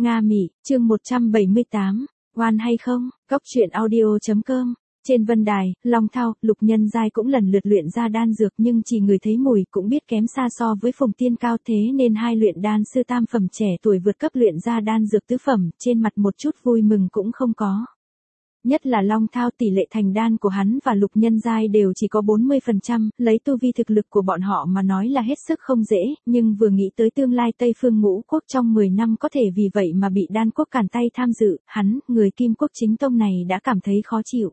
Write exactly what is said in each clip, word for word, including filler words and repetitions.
Nga Mị, chương một trăm bảy mươi tám, oan hay không, góc truyện audio.com. Trên vân đài, Long Thao, Lục Nhân Giai cũng lần lượt luyện ra đan dược nhưng chỉ người thấy mùi cũng biết kém xa so với Phùng Tiên Cao, thế nên hai luyện đan sư tam phẩm trẻ tuổi vượt cấp luyện ra đan dược tứ phẩm, trên mặt một chút vui mừng cũng không có. Nhất là Long Thao, tỷ lệ thành đan của hắn và Lục Nhân Giai đều chỉ có bốn mươi phần trăm, lấy tu vi thực lực của bọn họ mà nói là hết sức không dễ, nhưng vừa nghĩ tới tương lai Tây Phương Ngũ Quốc trong mười năm có thể vì vậy mà bị Đan Quốc cản tay tham dự, hắn, người Kim Quốc chính tông này đã cảm thấy khó chịu.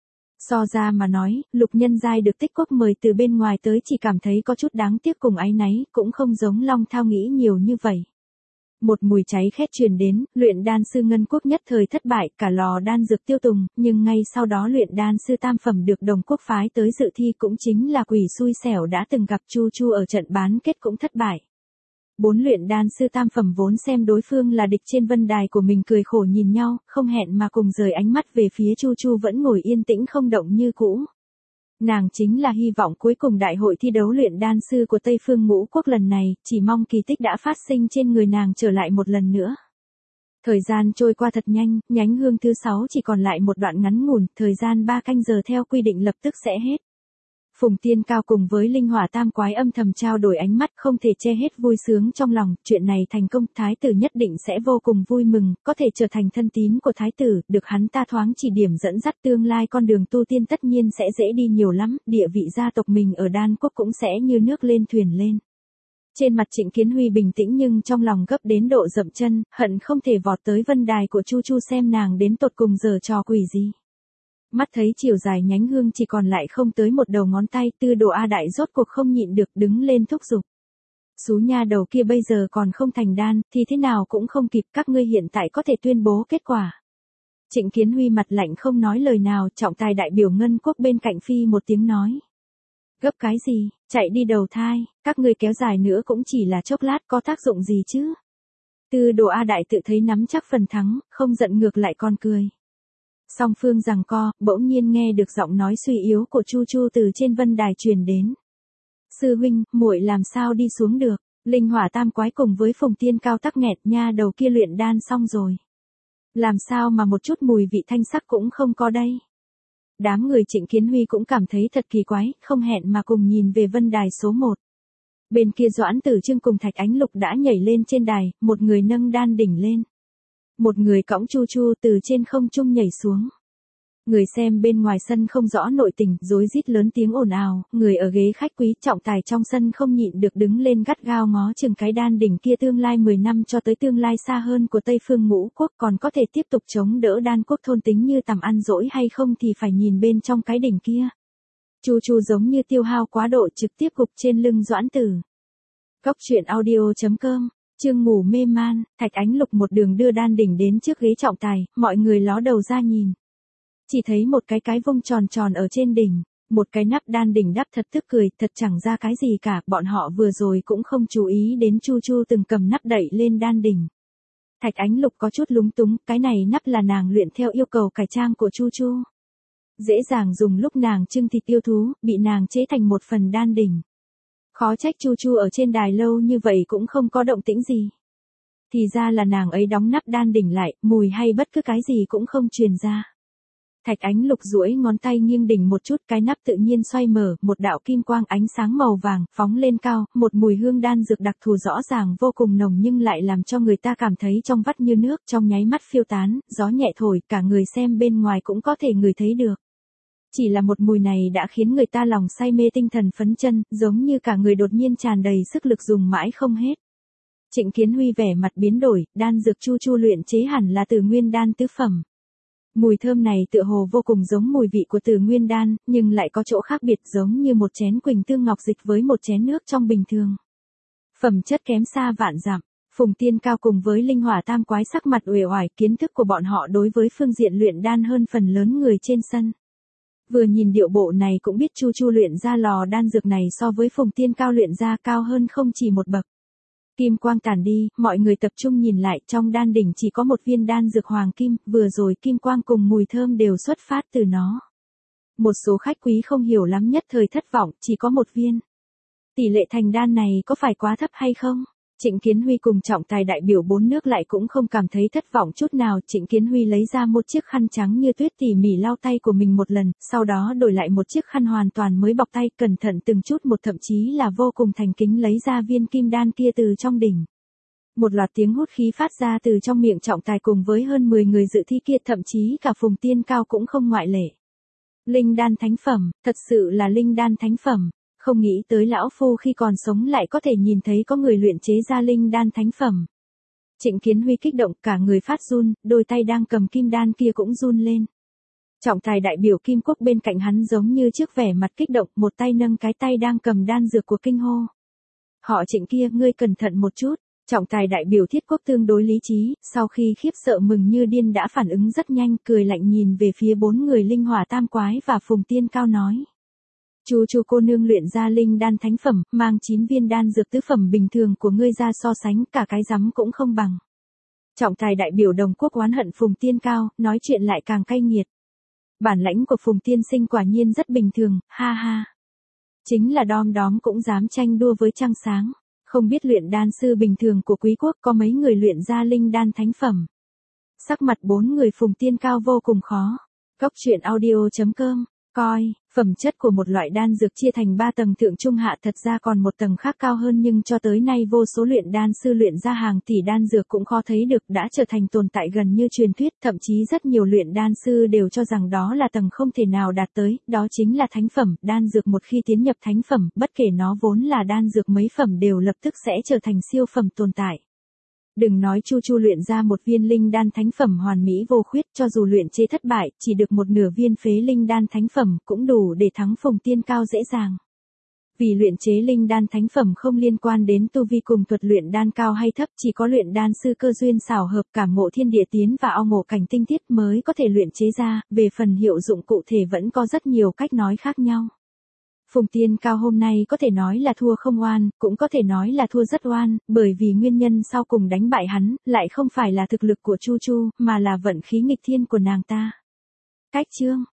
So ra mà nói, Lục Nhân Giai được Tích Quốc mời từ bên ngoài tới chỉ cảm thấy có chút đáng tiếc cùng áy náy, cũng không giống Long Thao nghĩ nhiều như vậy. Một mùi cháy khét truyền đến, luyện đan sư Ngân Quốc nhất thời thất bại, cả lò đan dược tiêu tùng, nhưng ngay sau đó luyện đan sư tam phẩm được Đồng Quốc phái tới dự thi cũng chính là quỷ xui xẻo đã từng gặp Chu Chu ở trận bán kết cũng thất bại. Bốn luyện đan sư tam phẩm vốn xem đối phương là địch trên vân đài của mình cười khổ nhìn nhau, không hẹn mà cùng rời ánh mắt về phía Chu Chu vẫn ngồi yên tĩnh không động như cũ. Nàng chính là hy vọng cuối cùng đại hội thi đấu luyện đan sư của Tây Phương Ngũ Quốc lần này, chỉ mong kỳ tích đã phát sinh trên người nàng trở lại một lần nữa. Thời gian trôi qua thật nhanh, nhánh hương thứ sáu chỉ còn lại một đoạn ngắn ngủn, thời gian ba canh giờ theo quy định lập tức sẽ hết. Phùng Tiên Cao cùng với Linh Hỏa Tam Quái âm thầm trao đổi ánh mắt không thể che hết vui sướng trong lòng, chuyện này thành công, Thái tử nhất định sẽ vô cùng vui mừng, có thể trở thành thân tín của Thái tử, được hắn ta thoáng chỉ điểm dẫn dắt tương lai con đường tu tiên tất nhiên sẽ dễ đi nhiều lắm, địa vị gia tộc mình ở Đan Quốc cũng sẽ như nước lên thuyền lên. Trên mặt Trịnh Kiến Huy bình tĩnh nhưng trong lòng gấp đến độ dậm chân, hận không thể vọt tới vân đài của Chu Chu xem nàng đến tột cùng giở trò quỷ gì. Mắt thấy chiều dài nhánh hương chỉ còn lại không tới một đầu ngón tay, Tư Đồ A Đại rốt cuộc không nhịn được đứng lên thúc giục. Xú nha đầu kia bây giờ còn không thành đan, thì thế nào cũng không kịp, các ngươi hiện tại có thể tuyên bố kết quả. Trịnh Kiến Huy mặt lạnh không nói lời nào, trọng tài đại biểu Ngân Quốc bên cạnh phi một tiếng nói. Gấp cái gì, chạy đi đầu thai, các ngươi kéo dài nữa cũng chỉ là chốc lát, có tác dụng gì chứ. Tư Đồ A Đại tự thấy nắm chắc phần thắng, không giận ngược lại còn cười. Song phương giằng co, bỗng nhiên nghe được giọng nói suy yếu của Chu Chu từ trên vân đài truyền đến. Sư huynh, muội làm sao đi xuống được, Linh Hỏa Tam Quái cùng với Phùng Tiên Cao tắc nghẹt, nha đầu kia luyện đan xong rồi. Làm sao mà một chút mùi vị thanh sắc cũng không có đây. Đám người Trịnh Kiến Huy cũng cảm thấy thật kỳ quái, không hẹn mà cùng nhìn về vân đài số một. Bên kia Doãn Tử Trương cùng Thạch Ánh Lục đã nhảy lên trên đài, một người nâng đan đỉnh lên. Một người cõng Chu Chu từ trên không trung nhảy xuống. Người xem bên ngoài sân không rõ nội tình, rối rít lớn tiếng ồn ào, người ở ghế khách quý trọng tài trong sân không nhịn được đứng lên gắt gao ngó chừng cái đan đỉnh kia, tương lai mười năm cho tới tương lai xa hơn của Tây Phương Ngũ Quốc còn có thể tiếp tục chống đỡ Đan Quốc thôn tính như tầm ăn dỗi hay không thì phải nhìn bên trong cái đỉnh kia. Chu Chu giống như tiêu hao quá độ trực tiếp gục trên lưng Doãn Tử. Góc truyện audio.com. Chương ngủ mê man, Thạch Ánh Lục một đường đưa đan đỉnh đến trước ghế trọng tài, mọi người ló đầu ra nhìn. Chỉ thấy một cái cái vung tròn tròn ở trên đỉnh, một cái nắp đan đỉnh đắp thật tức cười, thật chẳng ra cái gì cả, bọn họ vừa rồi cũng không chú ý đến Chu Chu từng cầm nắp đậy lên đan đỉnh. Thạch Ánh Lục có chút lúng túng, cái này nắp là nàng luyện theo yêu cầu cải trang của Chu Chu. Dễ dàng dùng lúc nàng trưng thịt yêu thú, bị nàng chế thành một phần đan đỉnh. Khó trách Chu Chu ở trên đài lâu như vậy cũng không có động tĩnh gì. Thì ra là nàng ấy đóng nắp đan đỉnh lại, mùi hay bất cứ cái gì cũng không truyền ra. Thạch Ánh Lục duỗi ngón tay nghiêng đỉnh một chút, cái nắp tự nhiên xoay mở, một đạo kim quang ánh sáng màu vàng phóng lên cao, một mùi hương đan dược đặc thù rõ ràng vô cùng nồng nhưng lại làm cho người ta cảm thấy trong vắt như nước, trong nháy mắt phiêu tán, gió nhẹ thổi, cả người xem bên ngoài cũng có thể ngửi thấy được. Chỉ là một mùi này đã khiến người ta lòng say mê tinh thần phấn chân, giống như cả người đột nhiên tràn đầy sức lực dùng mãi không hết. Trịnh Kiến Huy vẻ mặt biến đổi, đan dược Chu Chu luyện chế hẳn là Tử Nguyên đan tứ phẩm. Mùi thơm này tựa hồ vô cùng giống mùi vị của Tử Nguyên đan, nhưng lại có chỗ khác biệt, giống như một chén Quỳnh Tương Ngọc dịch với một chén nước trong bình thường. Phẩm chất kém xa vạn dặm. Phùng Tiên Cao cùng với Linh Hỏa Tam Quái sắc mặt uể oải, kiến thức của bọn họ đối với phương diện luyện đan hơn phần lớn người trên sân. Vừa nhìn điệu bộ này cũng biết Chu Chu luyện ra lò đan dược này so với Phùng Tiên Cao luyện ra cao hơn không chỉ một bậc. Kim quang tản đi, mọi người tập trung nhìn lại, trong đan đỉnh chỉ có một viên đan dược hoàng kim, vừa rồi kim quang cùng mùi thơm đều xuất phát từ nó. Một số khách quý không hiểu lắm nhất thời thất vọng, chỉ có một viên. Tỷ lệ thành đan này có phải quá thấp hay không? Trịnh Kiến Huy cùng trọng tài đại biểu bốn nước lại cũng không cảm thấy thất vọng chút nào. Trịnh Kiến Huy lấy ra một chiếc khăn trắng như tuyết tỉ mỉ lau tay của mình một lần, sau đó đổi lại một chiếc khăn hoàn toàn mới bọc tay, cẩn thận từng chút một, thậm chí là vô cùng thành kính lấy ra viên kim đan kia từ trong đỉnh. Một loạt tiếng hút khí phát ra từ trong miệng trọng tài cùng với hơn mười người dự thi kia, thậm chí cả Phùng Tiên Cao cũng không ngoại lệ. Linh đan thánh phẩm, thật sự là linh đan thánh phẩm. Không nghĩ tới lão phu khi còn sống lại có thể nhìn thấy có người luyện chế ra linh đan thánh phẩm. Trịnh Kiến Huy kích động, cả người phát run, đôi tay đang cầm kim đan kia cũng run lên. Trọng tài đại biểu Kim Quốc bên cạnh hắn giống như trước vẻ mặt kích động, một tay nâng cái tay đang cầm đan dược của kinh hô. Họ Trịnh kia, ngươi cẩn thận một chút. Trọng tài đại biểu Thiết Quốc tương đối lý trí, sau khi khiếp sợ mừng như điên đã phản ứng rất nhanh, cười lạnh nhìn về phía bốn người linh hỏa tam quái và Phùng Tiên Cao nói. Chu chu cô nương luyện ra linh đan thánh phẩm, mang chín viên đan dược tứ phẩm bình thường của ngươi ra so sánh, cả cái rắm cũng không bằng. Trọng tài đại biểu Đồng Quốc oán hận Phùng Tiên Cao, nói chuyện lại càng cay nghiệt. Bản lãnh của Phùng Tiên sinh quả nhiên rất bình thường, ha ha. Chính là đom đóm cũng dám tranh đua với trăng sáng. Không biết luyện đan sư bình thường của quý quốc có mấy người luyện ra linh đan thánh phẩm. Sắc mặt bốn người Phùng Tiên Cao vô cùng khó. Cốc truyện audio chấm com, coi, phẩm chất của một loại đan dược chia thành ba tầng thượng trung hạ, thật ra còn một tầng khác cao hơn, nhưng cho tới nay vô số luyện đan sư luyện ra hàng tỷ đan dược cũng khó thấy được, đã trở thành tồn tại gần như truyền thuyết, thậm chí rất nhiều luyện đan sư đều cho rằng đó là tầng không thể nào đạt tới, đó chính là thánh phẩm. Đan dược một khi tiến nhập thánh phẩm, bất kể nó vốn là đan dược mấy phẩm đều lập tức sẽ trở thành siêu phẩm tồn tại. Đừng nói Chu Chu luyện ra một viên linh đan thánh phẩm hoàn mỹ vô khuyết, cho dù luyện chế thất bại, chỉ được một nửa viên phế linh đan thánh phẩm cũng đủ để thắng Phùng Tiên Cao dễ dàng. Vì luyện chế linh đan thánh phẩm không liên quan đến tu vi cùng thuật luyện đan cao hay thấp, chỉ có luyện đan sư cơ duyên xảo hợp, cảm ngộ thiên địa tiến và ao ngộ cảnh tinh tiết mới có thể luyện chế ra, về phần hiệu dụng cụ thể vẫn có rất nhiều cách nói khác nhau. Phùng Tiên Cao hôm nay có thể nói là thua không oan, cũng có thể nói là thua rất oan, bởi vì nguyên nhân sau cùng đánh bại hắn, lại không phải là thực lực của Chu Chu, mà là vận khí nghịch thiên của nàng ta. Cách chương